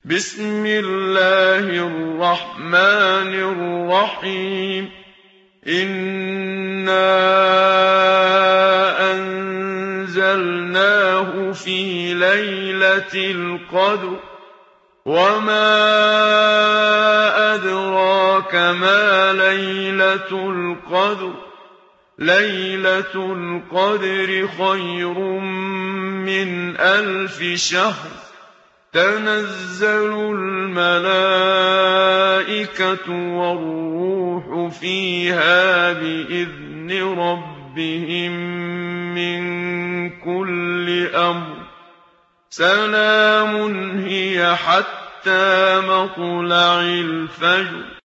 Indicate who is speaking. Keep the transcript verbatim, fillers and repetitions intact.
Speaker 1: بسم الله الرحمن الرحيم إنا أنزلناه في ليلة القدر وما أدراك ما ليلة القدر ليلة القدر خير من ألف شهر تنزل الملائكة والروح فيها بإذن ربهم من كل أمر سلام هي حتى مطلع الفجر